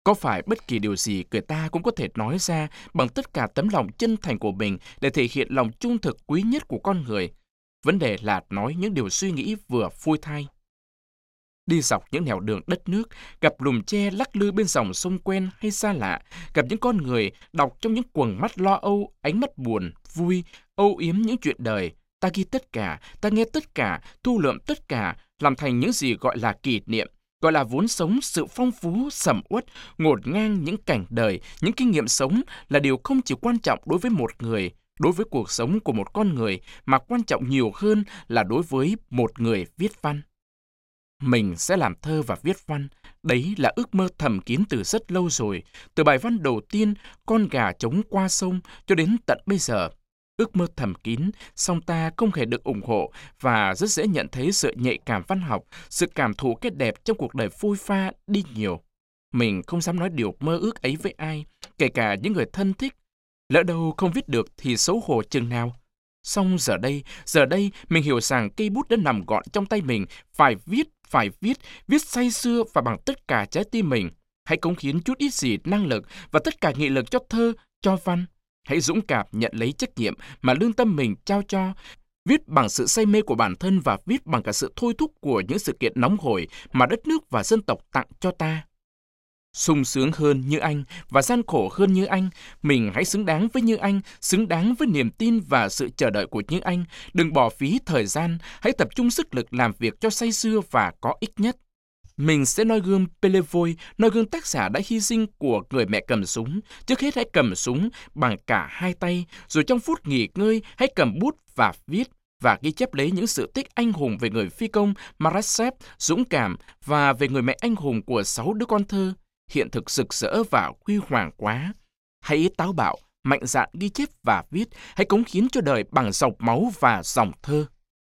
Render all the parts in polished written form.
Có phải bất kỳ điều gì người ta cũng có thể nói ra bằng tất cả tấm lòng chân thành của mình để thể hiện lòng trung thực quý nhất của con người? Vấn đề là nói những điều suy nghĩ vừa phôi thai. Đi dọc những nẻo đường đất nước, gặp lùm tre lắc lư bên dòng sông quen hay xa lạ, gặp những con người đọc trong những quầng mắt lo âu, ánh mắt buồn, vui, âu yếm những chuyện đời. Ta ghi tất cả, ta nghe tất cả, thu lượm tất cả, làm thành những gì gọi là kỷ niệm, gọi là vốn sống, sự phong phú, sầm uất, ngổn ngang những cảnh đời, những kinh nghiệm sống là điều không chỉ quan trọng đối với một người, đối với cuộc sống của một con người, mà quan trọng nhiều hơn là đối với một người viết văn. Mình sẽ làm thơ và viết văn, đấy là ước mơ thầm kín từ rất lâu rồi, từ bài văn đầu tiên, Con gà trống qua sông, cho đến tận bây giờ. Ước mơ thầm kín, song ta không hề được ủng hộ và rất dễ nhận thấy sự nhạy cảm văn học, sự cảm thụ cái đẹp trong cuộc đời phôi pha đi nhiều. Mình không dám nói điều mơ ước ấy với ai, kể cả những người thân thích. Lỡ đâu không viết được thì xấu hổ chừng nào. Song giờ đây mình hiểu rằng cây bút đã nằm gọn trong tay mình, phải viết say sưa và bằng tất cả trái tim mình. Hãy cống hiến chút ít gì năng lực và tất cả nghị lực cho thơ, cho văn. Hãy dũng cảm nhận lấy trách nhiệm mà lương tâm mình trao cho. Viết bằng sự say mê của bản thân và viết bằng cả sự thôi thúc của những sự kiện nóng hổi mà đất nước và dân tộc tặng cho ta. Sung sướng hơn như anh và gian khổ hơn như anh, mình hãy xứng đáng với như anh, xứng đáng với niềm tin và sự chờ đợi của như anh. Đừng bỏ phí thời gian, hãy tập trung sức lực làm việc cho say sưa và có ích nhất. Mình sẽ noi gương Pelevoy, noi gương tác giả đã hy sinh của người mẹ cầm súng. Trước hết hãy cầm súng bằng cả hai tay, rồi trong phút nghỉ ngơi hãy cầm bút và viết, và ghi chép lấy những sự tích anh hùng về người phi công Marasev, dũng cảm, và về người mẹ anh hùng của 6 đứa con thơ. Hiện thực rực rỡ và huy hoàng quá. Hãy táo bạo, mạnh dạn ghi chép và viết, hãy cống hiến cho đời bằng dòng máu và dòng thơ.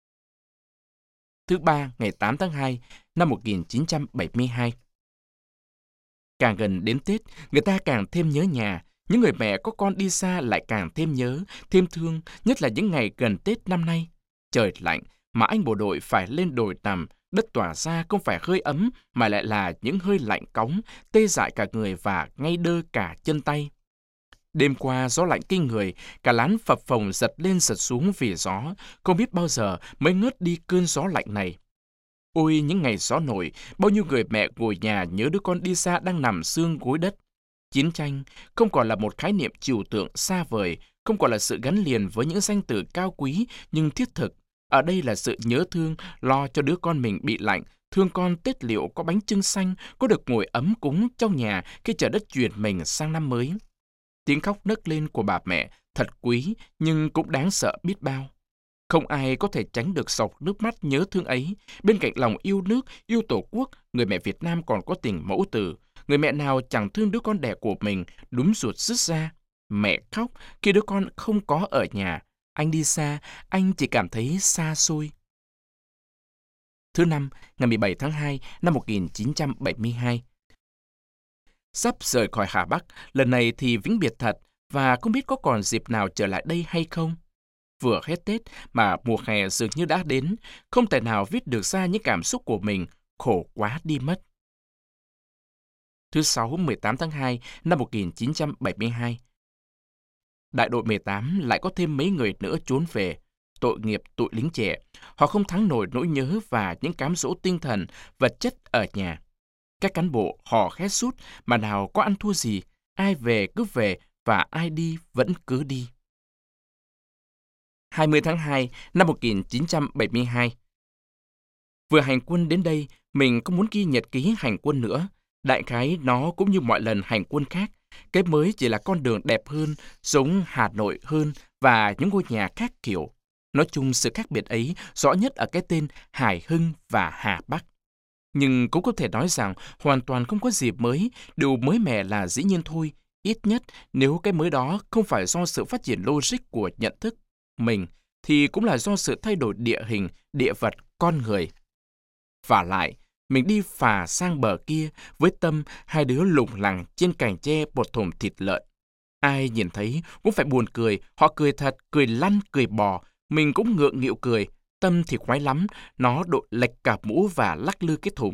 Thứ ba, ngày 8 tháng 2 năm 1972. Càng gần đến Tết, người ta càng thêm nhớ nhà. Những người mẹ có con đi xa lại càng thêm nhớ, thêm thương, nhất là những ngày gần Tết năm nay. Trời lạnh, mà anh bộ đội phải lên đồi nằm, đất tỏa ra không phải hơi ấm mà lại là những hơi lạnh cóng, tê dại cả người và ngay đơ cả chân tay. Đêm qua gió lạnh kinh người, cả lán phập phồng giật lên giật xuống vì gió, không biết bao giờ mới ngớt đi cơn gió lạnh này. Ôi những ngày gió nổi, bao nhiêu người mẹ ngồi nhà nhớ đứa con đi xa đang nằm xương gối đất. Chiến tranh không còn là một khái niệm trừu tượng xa vời, không còn là sự gắn liền với những danh từ cao quý nhưng thiết thực. Ở đây là sự nhớ thương, lo cho đứa con mình bị lạnh, thương con Tết liệu có bánh chưng xanh, có được ngồi ấm cúng trong nhà khi trời đất chuyển mình sang năm mới. Tiếng khóc nấc lên của bà mẹ thật quý nhưng cũng đáng sợ biết bao. Không ai có thể tránh được giọt nước mắt nhớ thương ấy. Bên cạnh lòng yêu nước, yêu tổ quốc, người mẹ Việt Nam còn có tình mẫu tử. Người mẹ nào chẳng thương đứa con đẻ của mình, đúng ruột rứt ra. Mẹ khóc khi đứa con không có ở nhà. Anh đi xa, anh chỉ cảm thấy xa xôi. Thứ năm, ngày 17 tháng 2 năm 1972. Sắp rời khỏi Hà Bắc, lần này thì vĩnh biệt thật, và không biết có còn dịp nào trở lại đây hay không. Vừa hết Tết mà mùa hè dường như đã đến, không thể nào viết được ra những cảm xúc của mình, khổ quá đi mất. Thứ Sáu, 18 tháng 2 năm 1972. Đại đội 18 lại có thêm mấy người nữa trốn về. Tội nghiệp tụi lính trẻ, họ không thắng nổi nỗi nhớ và những cám dỗ tinh thần, vật chất ở nhà. Các cán bộ họ khét sút mà nào có ăn thua gì, ai về cứ về và ai đi vẫn cứ đi. 20 tháng 2 năm 1972. Vừa hành quân đến đây, mình không muốn ghi nhật ký hành quân nữa. Đại khái nó cũng như mọi lần hành quân khác. Cái mới chỉ là con đường đẹp hơn, giống Hà Nội hơn và những ngôi nhà khác kiểu. Nói chung sự khác biệt ấy rõ nhất ở cái tên Hải Hưng và Hà Bắc. Nhưng cũng có thể nói rằng hoàn toàn không có gì mới, điều mới mẻ là dĩ nhiên thôi. Ít nhất nếu cái mới đó không phải do sự phát triển logic của nhận thức mình, thì cũng là do sự thay đổi địa hình, địa vật, con người. Vả lại, mình đi phà sang bờ kia với Tâm, hai đứa lủng lẳng trên cành tre một thùng thịt lợn. Ai nhìn thấy cũng phải buồn cười, họ cười thật, cười lăn, cười bò. Mình cũng ngượng nghịu cười, Tâm thì khoái lắm, nó đội lệch cả mũ và lắc lư cái thùng.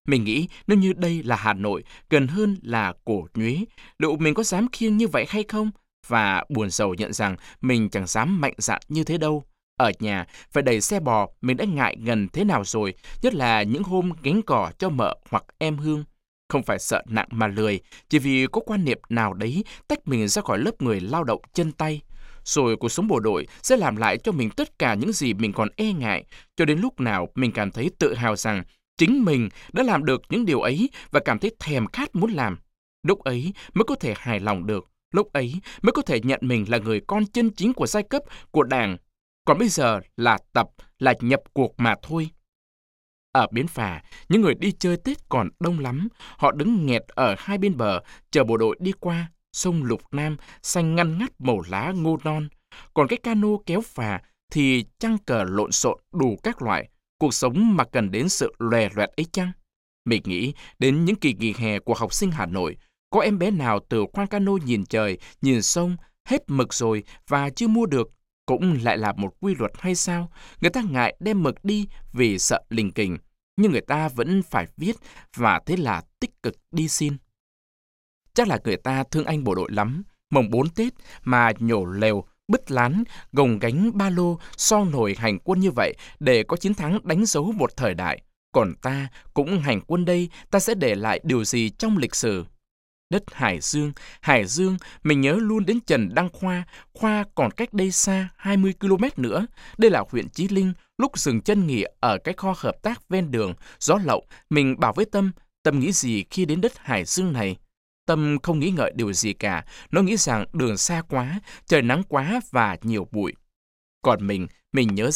Mình nghĩ nếu như đây là Hà Nội, gần hơn là Cổ Nhuế, liệu mình có dám khiêng như vậy hay không? Và buồn rầu nhận rằng mình chẳng dám mạnh dạn như thế đâu. Ở nhà, phải đẩy xe bò, mình đã ngại ngần thế nào rồi, nhất là những hôm gánh cỏ cho mợ hoặc em Hương. Không phải sợ nặng mà lười, chỉ vì có quan niệm nào đấy tách mình ra khỏi lớp người lao động chân tay. Rồi cuộc sống bộ đội sẽ làm lại cho mình tất cả những gì mình còn e ngại, cho đến lúc nào mình cảm thấy tự hào rằng chính mình đã làm được những điều ấy và cảm thấy thèm khát muốn làm. Lúc ấy mới có thể hài lòng được, lúc ấy mới có thể nhận mình là người con chân chính của giai cấp, của Đảng. Còn bây giờ là tập, là nhập cuộc mà thôi. Ở bến phà, những người đi chơi Tết còn đông lắm. Họ đứng nghẹt ở hai bên bờ, chờ bộ đội đi qua. Sông Lục Nam, xanh ngăn ngắt màu lá ngô non. Còn cái cano kéo phà thì chăng cờ lộn xộn đủ các loại. Cuộc sống mà cần đến sự lòe loẹt ấy chăng? Mình nghĩ đến những kỳ nghỉ hè của học sinh Hà Nội. Có em bé nào từ khoang cano nhìn trời, nhìn sông, hết mực rồi và chưa mua được? Cũng lại là một quy luật hay sao? Người ta ngại đem mực đi vì sợ lình kình. Nhưng người ta vẫn phải viết và thế là tích cực đi xin. Chắc là người ta thương anh bộ đội lắm. Mồng 4 Tết mà nhổ lều, bứt lán, gồng gánh ba lô, so nổi hành quân như vậy để có chiến thắng đánh dấu một thời đại. Còn ta cũng hành quân đây, ta sẽ để lại điều gì trong lịch sử? Đất Hải Dương, mình nhớ luôn đến Trần Đăng Khoa. Khoa còn cách đây xa 20 km nữa. Đây là huyện Chí Linh. Lúc dừng chân nghỉ ở cái kho hợp tác ven đường, gió lậu, mình bảo với Tâm nghĩ gì khi đến đất Hải Dương này? Tâm không nghĩ ngợi điều gì cả. Nó nghĩ rằng đường xa quá, trời nắng quá và nhiều bụi. Còn mình nhớ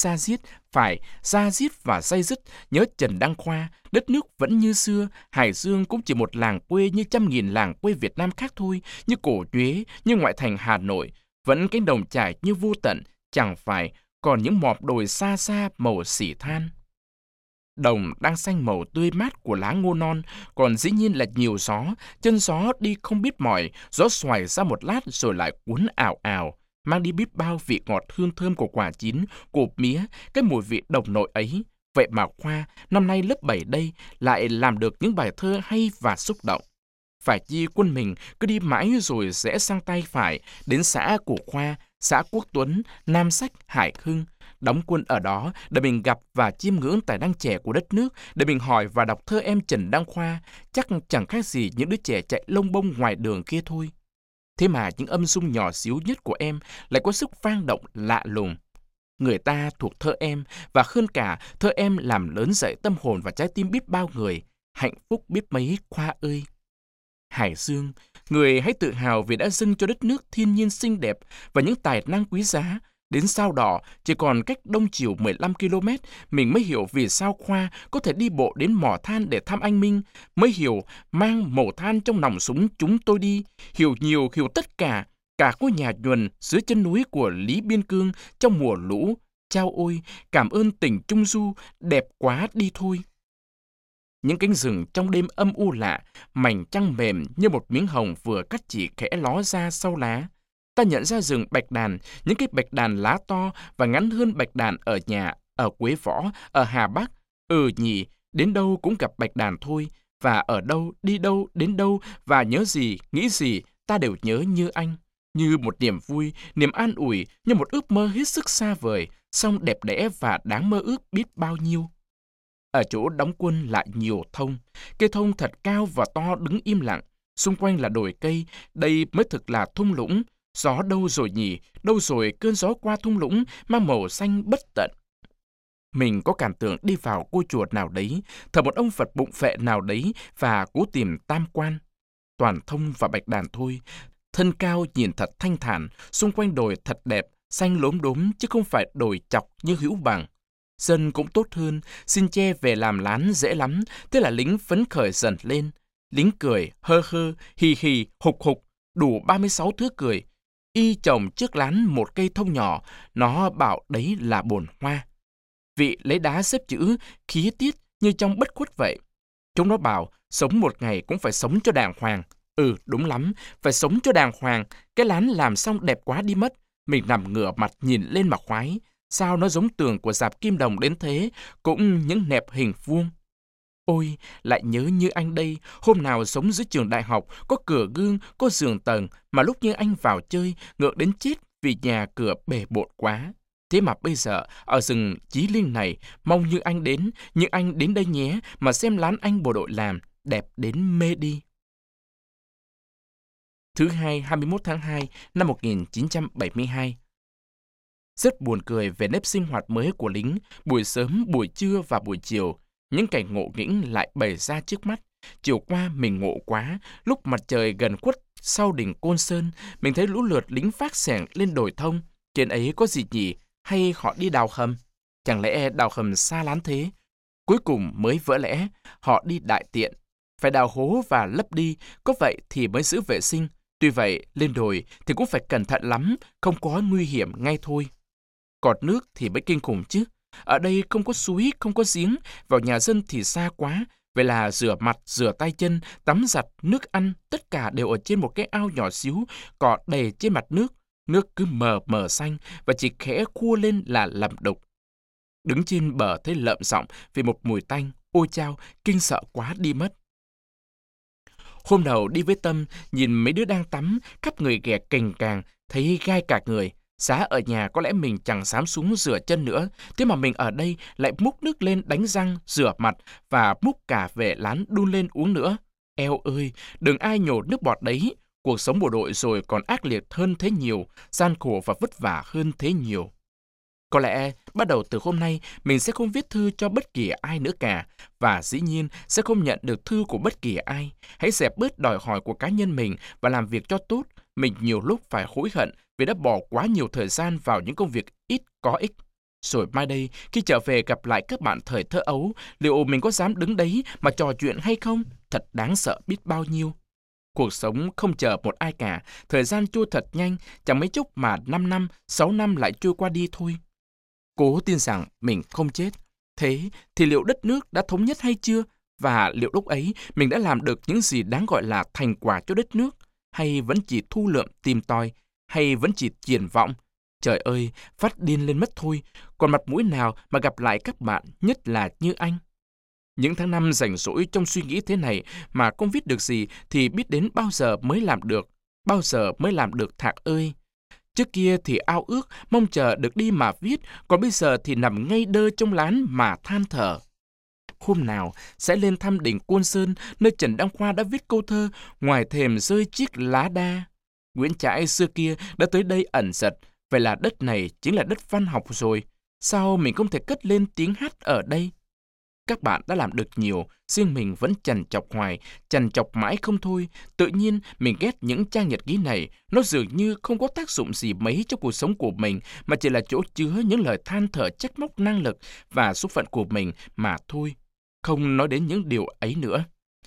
da diết và day dứt, nhớ Trần Đăng Khoa, đất nước vẫn như xưa, Hải Dương cũng chỉ một làng quê như trăm nghìn làng quê Việt Nam khác thôi, như Cổ Nhuế, như ngoại thành Hà Nội, vẫn cánh đồng trải như vô tận, chẳng phải còn những mọp đồi xa xa màu xỉ than. Đồng đang xanh màu tươi mát của lá ngô non, còn dĩ nhiên là nhiều gió, chân gió đi không biết mỏi, gió xoài ra một lát rồi lại cuốn ảo ảo, mang đi biết bao vị ngọt hương thơm của quả chín, của mía, cái mùi vị đồng nội ấy. Vậy mà Khoa, năm nay lớp 7 đây, lại làm được những bài thơ hay và xúc động. Phải chi quân mình cứ đi mãi rồi rẽ sang tay phải, đến xã của Khoa, xã Quốc Tuấn, Nam Sách, Hải Hưng. Đóng quân ở đó để mình gặp và chiêm ngưỡng tài năng trẻ của đất nước, để mình hỏi và đọc thơ em Trần Đăng Khoa, chắc chẳng khác gì những đứa trẻ chạy lông bông ngoài đường kia thôi. Thế mà những âm dung nhỏ xíu nhất của em lại có sức vang động lạ lùng. Người ta thuộc thơ em, và hơn cả, thơ em làm lớn dậy tâm hồn và trái tim biết bao người. Hạnh phúc biết mấy Khoa ơi! Hải Dương, người hãy tự hào vì đã dâng cho đất nước thiên nhiên xinh đẹp và những tài năng quý giá. Đến Sao Đỏ, chỉ còn cách Đông Chiểu 15 km, mình mới hiểu vì sao Khoa có thể đi bộ đến mỏ than để thăm anh Minh, mới hiểu mang mẩu than trong nòng súng chúng tôi đi, hiểu nhiều, hiểu tất cả ngôi nhà nhuần dưới chân núi của Lý Biên Cương trong mùa lũ. Chao ôi, cảm ơn tình Trung Du, đẹp quá đi thôi. Những cánh rừng trong đêm âm u lạ, mảnh trăng mềm như một miếng hồng vừa cắt chỉ khẽ ló ra sau lá. Ta nhận ra rừng bạch đàn, những cái bạch đàn lá to và ngắn hơn bạch đàn ở nhà, ở Quế Võ, ở Hà Bắc. Nhỉ, đến đâu cũng gặp bạch đàn thôi, và ở đâu, đi đâu, đến đâu, và nhớ gì, nghĩ gì, ta đều nhớ như anh. Như một niềm vui, niềm an ủi, như một ước mơ hết sức xa vời, song đẹp đẽ và đáng mơ ước biết bao nhiêu. Ở chỗ đóng quân lại nhiều thông, cây thông thật cao và to đứng im lặng, xung quanh là đồi cây, đây mới thực là thung lũng. Gió đâu rồi nhỉ, đâu rồi cơn gió qua thung lũng mang màu xanh bất tận. Mình có cảm tưởng đi vào ngôi chùa nào đấy, thờ một ông Phật bụng phệ nào đấy và cố tìm tam quan. Toàn thông và bạch đàn thôi, thân cao nhìn thật thanh thản, xung quanh đồi thật đẹp, xanh lốm đốm chứ không phải đồi chọc như Hữu Bằng. Dân cũng tốt hơn, xin che về làm lán dễ lắm, thế là lính phấn khởi dần lên. Lính cười, hơ hơ, hì hì, hục hục, đủ 36 thước cười. Y trồng trước lán một cây thông nhỏ, nó bảo đấy là bồn hoa. Vị lấy đá xếp chữ, khí tiết như trong Bất Khuất vậy. Chúng nó bảo, sống một ngày cũng phải sống cho đàng hoàng. Đúng lắm, phải sống cho đàng hoàng, cái lán làm xong đẹp quá đi mất. Mình nằm ngửa mặt nhìn lên mà khoái. Sao nó giống tường của rạp Kim Đồng đến thế, cũng những nẹp hình vuông. Ôi, lại nhớ Như Anh đây, hôm nào sống dưới trường đại học, có cửa gương, có giường tầng, mà lúc Như Anh vào chơi, ngượng đến chết vì nhà cửa bề bộn quá. Thế mà bây giờ, ở rừng Chí Linh này, mong Như Anh đến đây nhé, mà xem lán anh bộ đội làm, đẹp đến mê đi. Thứ Hai, 21 tháng 2 năm 1972. Rất buồn cười về nếp sinh hoạt mới của lính, buổi sớm, buổi trưa và buổi chiều. Những cảnh ngộ nghĩnh lại bày ra trước mắt. Chiều qua mình ngộ quá, lúc mặt trời gần khuất sau đỉnh Côn Sơn, mình thấy lũ lượt lính vác xẻng lên đồi thông. Trên ấy có gì nhỉ? Hay họ đi đào hầm? Chẳng lẽ đào hầm xa lắm thế? Cuối cùng mới vỡ lẽ, họ đi đại tiện. Phải đào hố và lấp đi, có vậy thì mới giữ vệ sinh. Tuy vậy, lên đồi thì cũng phải cẩn thận lắm, không có nguy hiểm ngay thôi. Còn nước thì mới kinh khủng chứ. Ở đây không có suối, không có giếng, vào nhà dân thì xa quá. Vậy là rửa mặt, rửa tay chân, tắm giặt, nước ăn, tất cả đều ở trên một cái ao nhỏ xíu, cỏ đầy trên mặt nước. Nước cứ mờ mờ xanh và chỉ khẽ khua lên là lẩm đục. Đứng trên bờ thấy lợm giọng vì một mùi tanh, ôi chao, kinh sợ quá đi mất. Hôm đầu đi với Tâm, nhìn mấy đứa đang tắm, khắp người ghẻ cành càng, thấy gai cả người. Giá ở nhà có lẽ mình chẳng dám xuống rửa chân nữa, thế mà mình ở đây lại múc nước lên đánh răng, rửa mặt và múc cả về lán đun lên uống nữa. Eo ơi, đừng ai nhổ nước bọt đấy. Cuộc sống bộ đội rồi còn ác liệt hơn thế nhiều, gian khổ và vất vả hơn thế nhiều. Có lẽ bắt đầu từ hôm nay mình sẽ không viết thư cho bất kỳ ai nữa cả, và dĩ nhiên sẽ không nhận được thư của bất kỳ ai. Hãy dẹp bớt đòi hỏi của cá nhân mình và làm việc cho tốt. Mình nhiều lúc phải hối hận vì đã bỏ quá nhiều thời gian vào những công việc ít có ích. Rồi mai đây, khi trở về gặp lại các bạn thời thơ ấu, liệu mình có dám đứng đấy mà trò chuyện hay không? Thật đáng sợ biết bao nhiêu. Cuộc sống không chờ một ai cả, thời gian trôi thật nhanh, chẳng mấy chốc mà 5 năm, 6 năm lại trôi qua đi thôi. Cố tin rằng mình không chết. Thế thì liệu đất nước đã thống nhất hay chưa? Và liệu lúc ấy mình đã làm được những gì đáng gọi là thành quả cho đất nước? Hay vẫn chỉ thu lượm tìm tòi? Hay vẫn chỉ triển vọng? Trời ơi, phát điên lên mất thôi. Còn mặt mũi nào mà gặp lại các bạn, nhất là Như Anh? Những tháng năm rảnh rỗi trong suy nghĩ thế này mà không viết được gì thì biết đến bao giờ mới làm được. Bao giờ mới làm được Thạc ơi? Trước kia thì ao ước, mong chờ được đi mà viết, còn bây giờ thì nằm ngay đơ trong lán mà than thở. Hôm nào sẽ lên thăm đỉnh Côn Sơn, nơi Trần Đăng Khoa đã viết câu thơ "Ngoài thềm rơi chiếc lá đa". Nguyễn Trãi xưa kia đã tới đây ẩn giật, vậy là đất này chính là đất văn học rồi. Sao mình không thể cất lên tiếng hát ở đây? Các bạn đã làm được nhiều, riêng mình vẫn trằn trọc hoài, trằn trọc mãi không thôi. Tự nhiên mình ghét những trang nhật ký này, nó dường như không có tác dụng gì mấy cho cuộc sống của mình, mà chỉ là chỗ chứa những lời than thở trách móc năng lực và số phận của mình mà thôi. Không nói đến những điều ấy nữa.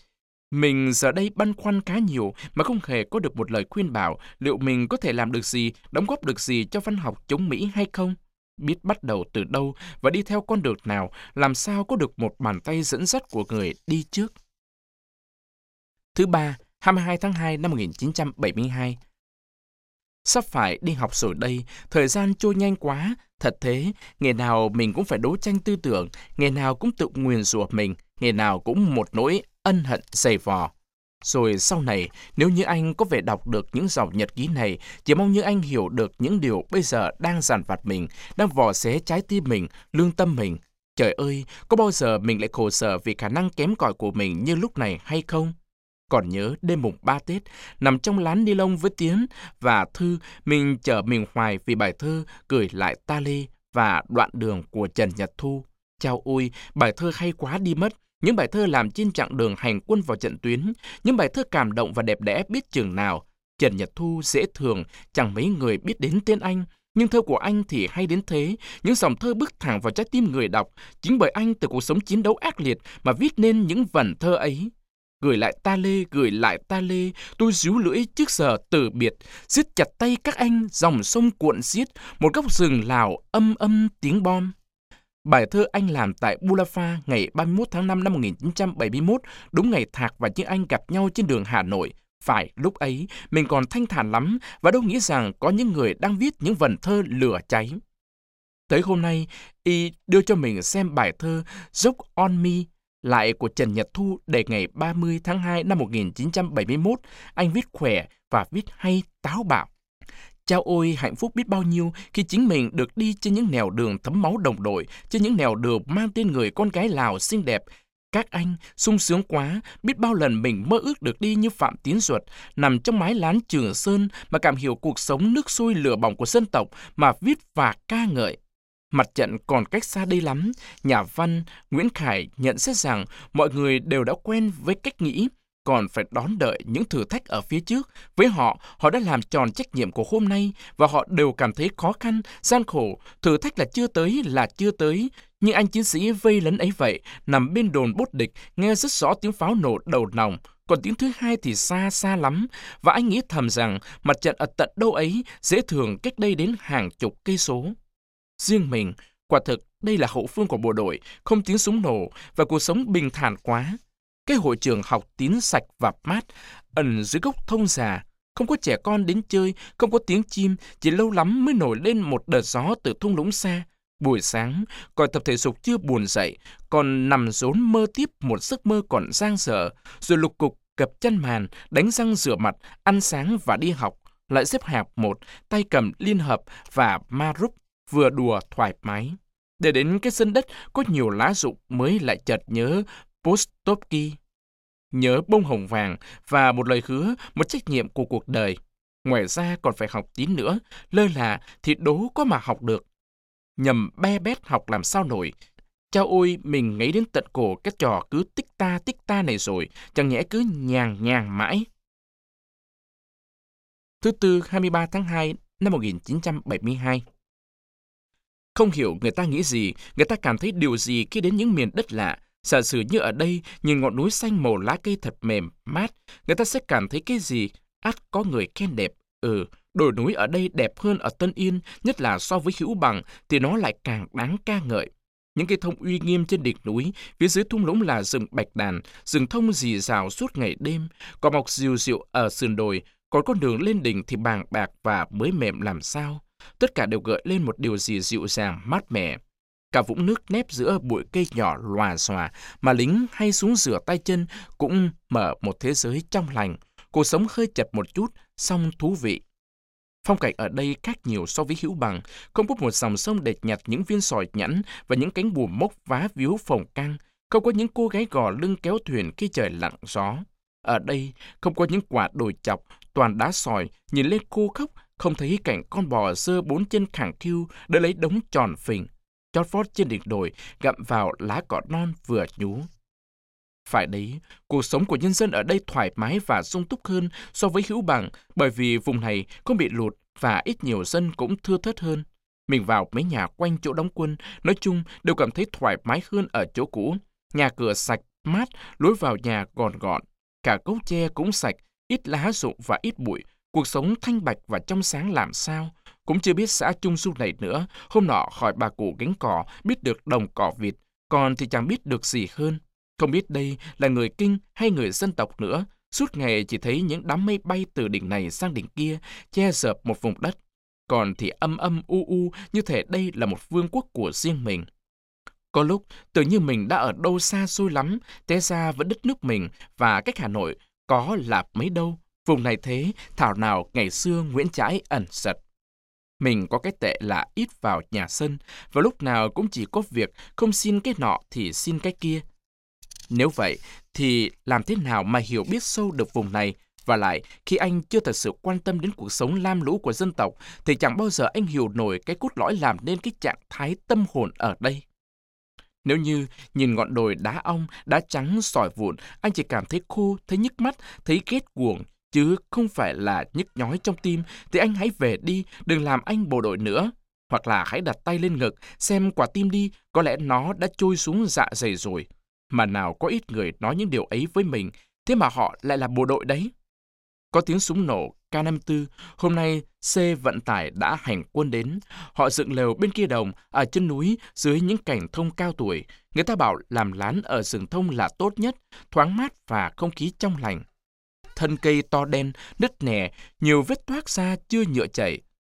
Mình giờ đây băn khoăn khá nhiều mà không hề có được một lời khuyên bảo liệu mình có thể làm được gì, đóng góp được gì cho văn học chống Mỹ hay không. Biết bắt đầu từ đâu và đi theo con đường nào, làm sao có được một bàn tay dẫn dắt của người đi trước. Thứ ba, 22 tháng 2 năm 1972. Sắp phải đi học rồi đây, thời gian trôi nhanh quá, thật thế, ngày nào mình cũng phải đấu tranh tư tưởng, ngày nào cũng tự nguyền rủa mình, ngày nào cũng một nỗi ân hận dày vò. Rồi sau này, nếu như anh có vẻ đọc được những dòng nhật ký này, chỉ mong như anh hiểu được những điều bây giờ đang dằn vặt mình, đang vò xé trái tim mình, lương tâm mình. Trời ơi, có bao giờ mình lại khổ sở vì khả năng kém cỏi của mình như lúc này hay không? Còn nhớ đêm mùng 3 Tết, nằm trong lán ni lông với Tiến và Thư, mình chở mình hoài vì bài thơ Gửi lại ta Lê và Đoạn đường của Trần Nhật Thu. Chao ôi, bài thơ hay quá đi mất. Những bài thơ làm trên chặng đường hành quân vào trận tuyến, những bài thơ cảm động và đẹp đẽ biết chừng nào. Trần Nhật Thu dễ thương, chẳng mấy người biết đến tên anh, nhưng thơ của anh thì hay đến thế, những dòng thơ bước thẳng vào trái tim người đọc, chính bởi anh từ cuộc sống chiến đấu ác liệt mà viết nên những vần thơ ấy. Gửi lại ta Lê, tôi ríu lưỡi trước giờ từ biệt, siết chặt tay các anh, dòng sông cuộn xiết, một góc rừng Lào âm âm tiếng bom. Bài thơ anh làm tại Bulafa ngày 31 tháng 5 năm 1971, đúng ngày Thạc và Như Anh gặp nhau trên đường Hà Nội. Phải lúc ấy, mình còn thanh thản lắm và đâu nghĩ rằng có những người đang viết những vần thơ lửa cháy. Tới hôm nay, y đưa cho mình xem bài thơ Joke on Me, Lại của Trần Nhật Thu để ngày 30 tháng 2 năm 1971, anh viết khỏe và viết hay táo bạo. Chao ôi hạnh phúc biết bao nhiêu khi chính mình được đi trên những nẻo đường thấm máu đồng đội, trên những nẻo đường mang tên người con gái Lào xinh đẹp. Các anh, sung sướng quá, biết bao lần mình mơ ước được đi như Phạm Tiến Duật, nằm trong mái lán Trường Sơn mà cảm hiểu cuộc sống nước sôi lửa bỏng của dân tộc mà viết và ca ngợi. Mặt trận còn cách xa đây lắm, nhà văn Nguyễn Khải nhận xét rằng mọi người đều đã quen với cách nghĩ, còn phải đón đợi những thử thách ở phía trước. Với họ, họ đã làm tròn trách nhiệm của hôm nay và họ đều cảm thấy khó khăn, gian khổ, thử thách là chưa tới. Nhưng anh chiến sĩ vây lấn ấy vậy, nằm bên đồn bốt địch, nghe rất rõ tiếng pháo nổ đầu nòng, còn tiếng thứ hai thì xa xa lắm. Và anh nghĩ thầm rằng mặt trận ở tận đâu ấy dễ thường cách đây đến hàng chục cây số. Riêng mình, quả thực đây là hậu phương của bộ đội, không tiếng súng nổ và cuộc sống bình thản quá. Cái hội trường học tín sạch và mát, ẩn dưới gốc thông già, không có trẻ con đến chơi, không có tiếng chim, chỉ lâu lắm mới nổi lên một đợt gió từ thung lũng xa. Buổi sáng, còi tập thể dục chưa buồn dậy, còn nằm rốn mơ tiếp một giấc mơ còn dang dở, rồi lục cục gập chân màn, đánh răng rửa mặt, ăn sáng và đi học, lại xếp hạp một, tay cầm liên hợp và ma rúp, vừa đùa thoải mái. Để đến cái sân đất có nhiều lá rụng mới lại chợt nhớ Postovsky, nhớ bông hồng vàng và một lời hứa, một trách nhiệm của cuộc đời. Ngoài ra còn phải học tín nữa, lơ là thì đố có mà học được. Nhầm be bét học làm sao nổi. Chao ôi, mình ngấy đến tận cổ cái trò cứ tích ta này rồi, chẳng nhẽ cứ nhàng nhàng mãi. Thứ Tư 23 tháng 2 năm 1972. Không hiểu người ta nghĩ gì, người ta cảm thấy điều gì khi đến những miền đất lạ. Giả sử như ở đây, nhìn ngọn núi xanh màu lá cây thật mềm, mát, người ta sẽ cảm thấy cái gì? Ắt có người khen đẹp. Đồi núi ở đây đẹp hơn ở Tân Yên, nhất là so với Hữu Bằng, thì nó lại càng đáng ca ngợi. Những cây thông uy nghiêm trên đỉnh núi, phía dưới thung lũng là rừng bạch đàn, rừng thông rì rào suốt ngày đêm, cỏ mọc dịu dịu ở sườn đồi, còn con đường lên đỉnh thì bàng bạc và mới mềm làm sao. Tất cả đều gợi lên một điều gì dịu dàng, mát mẻ. Cả vũng nước nép giữa bụi cây nhỏ lòa xòa mà lính hay xuống rửa tay chân cũng mở một thế giới trong lành. Cuộc sống hơi chật một chút, song thú vị. Phong cảnh ở đây khác nhiều so với Hữu Bằng, không có một dòng sông đệt nhặt những viên sỏi nhẵn và những cánh buồm mốc vá víu phồng căng, không có những cô gái gò lưng kéo thuyền khi trời lặng gió. Ở đây không có những quả đồi chọc, toàn đá sỏi, nhìn lên khô khốc, không thấy cảnh con bò giơ bốn chân khẳng khiu đỡ lấy đống tròn phình, chót vót trên đỉnh đồi, gặm vào lá cỏ non vừa nhú. Phải đấy, cuộc sống của nhân dân ở đây thoải mái và sung túc hơn so với Hữu Bằng, bởi vì vùng này không bị lụt và ít nhiều dân cũng thưa thớt hơn. Mình vào mấy nhà quanh chỗ đóng quân, nói chung đều cảm thấy thoải mái hơn ở chỗ cũ. Nhà cửa sạch, mát, lối vào nhà gọn gọn. Cả gốc tre cũng sạch, ít lá rụng và ít bụi. Cuộc sống thanh bạch và trong sáng làm sao. Cũng chưa biết xã Trung Du này nữa, hôm nọ hỏi bà cụ gánh cỏ, biết được đồng cỏ vịt, còn thì chẳng biết được gì hơn. Không biết đây là người Kinh hay người dân tộc nữa, suốt ngày chỉ thấy những đám mây bay từ đỉnh này sang đỉnh kia, che dợp một vùng đất. Còn thì âm âm u u như thể đây là một vương quốc của riêng mình. Có lúc tưởng như mình đã ở đâu xa xôi lắm, té ra vẫn đất nước mình và cách Hà Nội có là mấy đâu. Vùng này thế, thảo nào ngày xưa Nguyễn Trãi ẩn sật. Mình có cái tệ là ít vào nhà sân, và lúc nào cũng chỉ có việc không xin cái nọ thì xin cái kia. Nếu vậy, thì làm thế nào mà hiểu biết sâu được vùng này? Và lại, khi anh chưa thật sự quan tâm đến cuộc sống lam lũ của dân tộc, thì chẳng bao giờ anh hiểu nổi cái cốt lõi làm nên cái trạng thái tâm hồn ở đây. Nếu như nhìn ngọn đồi đá ong, đá trắng, sỏi vụn, anh chỉ cảm thấy khô, thấy nhức mắt, thấy ghét guồng, chứ không phải là nhức nhói trong tim, thì anh hãy về đi, đừng làm anh bộ đội nữa. Hoặc là hãy đặt tay lên ngực, xem quả tim đi, có lẽ nó đã trôi xuống dạ dày rồi. Mà nào có ít người nói những điều ấy với mình, thế mà họ lại là bộ đội đấy. Có tiếng súng nổ, K-54, hôm nay xe vận tải đã hành quân đến. Họ dựng lều bên kia đồng, ở chân núi, dưới những cành thông cao tuổi. Người ta bảo làm lán ở rừng thông là tốt nhất, thoáng mát và không khí trong lành. Thân cây to đen, nứt nẻ, nhiều vết toác ra chưa nhựa chảy.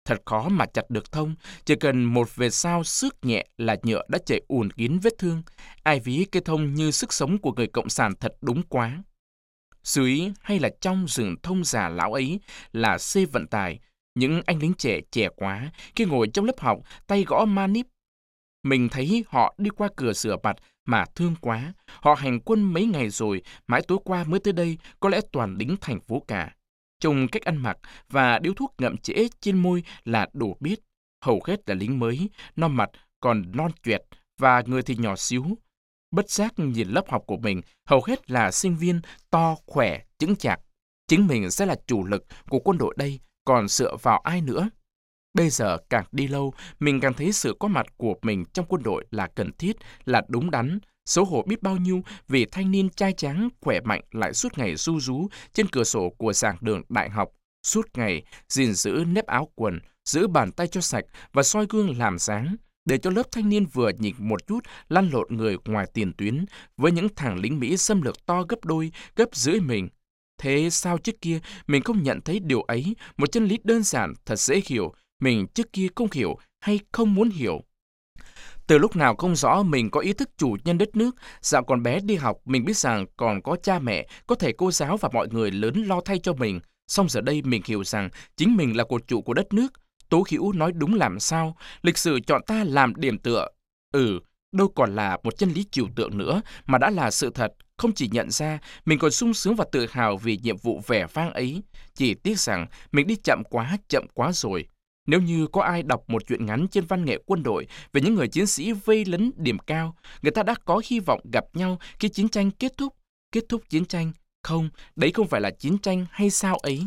Thật khó mà chặt được thông, chỉ cần một vệt sao xước nhẹ là nhựa đã chảy ùn kín vết thương. Ai ví cây thông như sức sống của người cộng sản thật đúng quá. Dưới hay là trong rừng thông già lão ấy là xe vận tải, những anh lính trẻ trẻ quá khi ngồi trong lớp học tay gõ manip. Mình thấy họ đi qua cửa rửa mặt mà thương quá. Họ hành quân mấy ngày rồi, mãi tối qua mới tới đây, có lẽ toàn lính thành phố cả. Trông cách ăn mặc và điếu thuốc ngậm trễ trên môi là đủ biết. Hầu hết là lính mới, non mặt còn non choẹt và người thì nhỏ xíu. Bất giác nhìn lớp học của mình, hầu hết là sinh viên to, khỏe, chững chạc. Chính mình sẽ là chủ lực của quân đội đây, còn dựa vào ai nữa? Bây giờ càng đi lâu, mình càng thấy sự có mặt của mình trong quân đội là cần thiết, là đúng đắn. Xấu hổ biết bao nhiêu vì thanh niên trai tráng, khỏe mạnh lại suốt ngày ru rú trên cửa sổ của giảng đường đại học. Suốt ngày gìn giữ nếp áo quần, giữ bàn tay cho sạch và soi gương làm dáng, để cho lớp thanh niên vừa nhỉnh một chút lăn lộn người ngoài tiền tuyến với những thằng lính Mỹ xâm lược to gấp đôi, gấp rưỡi mình. Thế sao trước kia mình không nhận thấy điều ấy, một chân lý đơn giản thật dễ hiểu, mình trước kia không hiểu hay không muốn hiểu. Từ lúc nào không rõ mình có ý thức chủ nhân đất nước, dạo còn bé đi học mình biết rằng còn có cha mẹ, có thầy cô giáo và mọi người lớn lo thay cho mình. Xong giờ đây mình hiểu rằng chính mình là cột trụ của đất nước. Tố Hữu nói đúng làm sao, lịch sử chọn ta làm điểm tựa. Đâu còn là một chân lý trừu tượng nữa, mà đã là sự thật. Không chỉ nhận ra, mình còn sung sướng và tự hào vì nhiệm vụ vẻ vang ấy. Chỉ tiếc rằng mình đi chậm quá rồi. Nếu như có ai đọc một truyện ngắn trên văn nghệ quân đội về những người chiến sĩ vây lính điểm cao, người ta đã có hy vọng gặp nhau khi chiến tranh kết thúc. Kết thúc chiến tranh? Không, đấy không phải là chiến tranh hay sao ấy.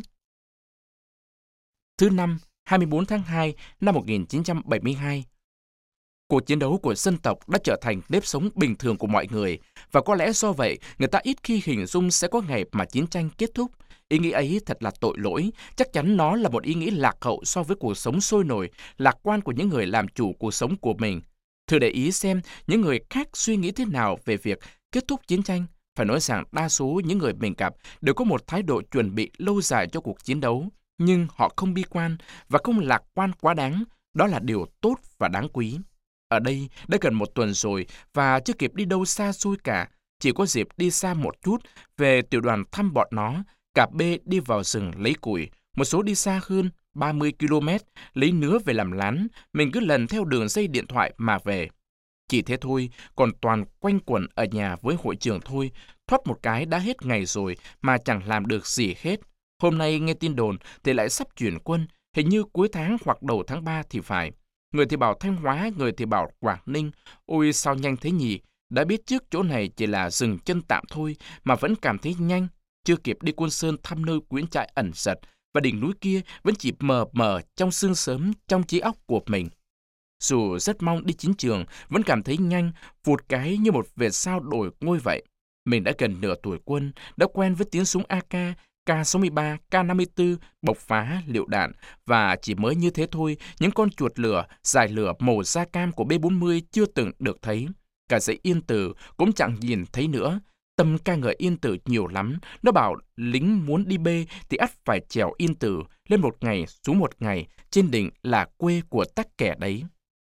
Thứ năm, 24 tháng 2 năm 1972. Cuộc chiến đấu của dân tộc đã trở thành nếp sống bình thường của mọi người, và có lẽ do vậy người ta ít khi hình dung sẽ có ngày mà chiến tranh kết thúc. Ý nghĩ ấy thật là tội lỗi, chắc chắn nó là một ý nghĩ lạc hậu so với cuộc sống sôi nổi, lạc quan của những người làm chủ cuộc sống của mình. Thử để ý xem những người khác suy nghĩ thế nào về việc kết thúc chiến tranh. Phải nói rằng đa số những người mình gặp đều có một thái độ chuẩn bị lâu dài cho cuộc chiến đấu, nhưng họ không bi quan và không lạc quan quá đáng. Đó là điều tốt và đáng quý. Ở đây đã gần một tuần rồi và chưa kịp đi đâu xa xôi cả. Chỉ có dịp đi xa một chút về tiểu đoàn thăm bọn nó. Cả B đi vào rừng lấy củi, một số đi xa hơn 30 km, lấy nứa về làm lán. Mình cứ lần theo đường dây điện thoại mà về. Chỉ thế thôi, còn toàn quanh quẩn ở nhà với hội trưởng thôi. Thoát một cái đã hết ngày rồi mà chẳng làm được gì hết. Hôm nay nghe tin đồn thì lại sắp chuyển quân, hình như cuối tháng hoặc đầu tháng 3 thì phải. Người thì bảo Thanh Hóa, người thì bảo Quảng Ninh. Ôi sao nhanh thế nhỉ? Đã biết trước chỗ này chỉ là dừng chân tạm thôi mà vẫn cảm thấy nhanh. Chưa kịp đi Côn Sơn thăm nơi quyến trại ẩn giật, và đỉnh núi kia vẫn chỉ mờ mờ trong sương sớm trong trí óc của mình. Dù rất mong đi chiến trường, vẫn cảm thấy nhanh, vụt cái như một vệt sao đổi ngôi vậy. Mình đã gần nửa tuổi quân, đã quen với tiếng súng AK, K63, K54, bộc phá, lựu đạn, và chỉ mới như thế thôi, những con chuột lửa, dài lửa màu da cam của B40 chưa từng được thấy. Cả dãy Yên Tử cũng chẳng nhìn thấy nữa. Tâm ca ngợi Yên Tử nhiều lắm, nó bảo lính muốn đi B thì ắt phải trèo Yên Tử, lên một ngày xuống một ngày, trên đỉnh là quê của tắc kẻ đấy.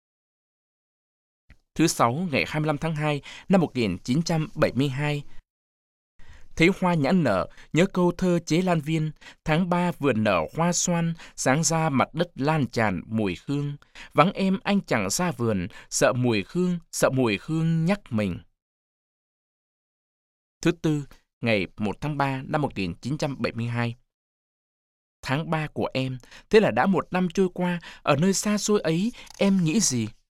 Thứ Sáu, ngày 25 tháng 2 năm 1972. Thấy hoa nhã nở, nhớ câu thơ Chế Lan Viên, tháng 3 vườn nở hoa xoan, sáng ra mặt đất lan tràn mùi hương. Vắng em anh chẳng ra vườn, sợ mùi hương nhắc mình. Thứ Tư, ngày 1 tháng 3 năm 1972. Tháng 3 của em, thế là đã một năm trôi qua, ở nơi xa xôi ấy, em nghĩ gì?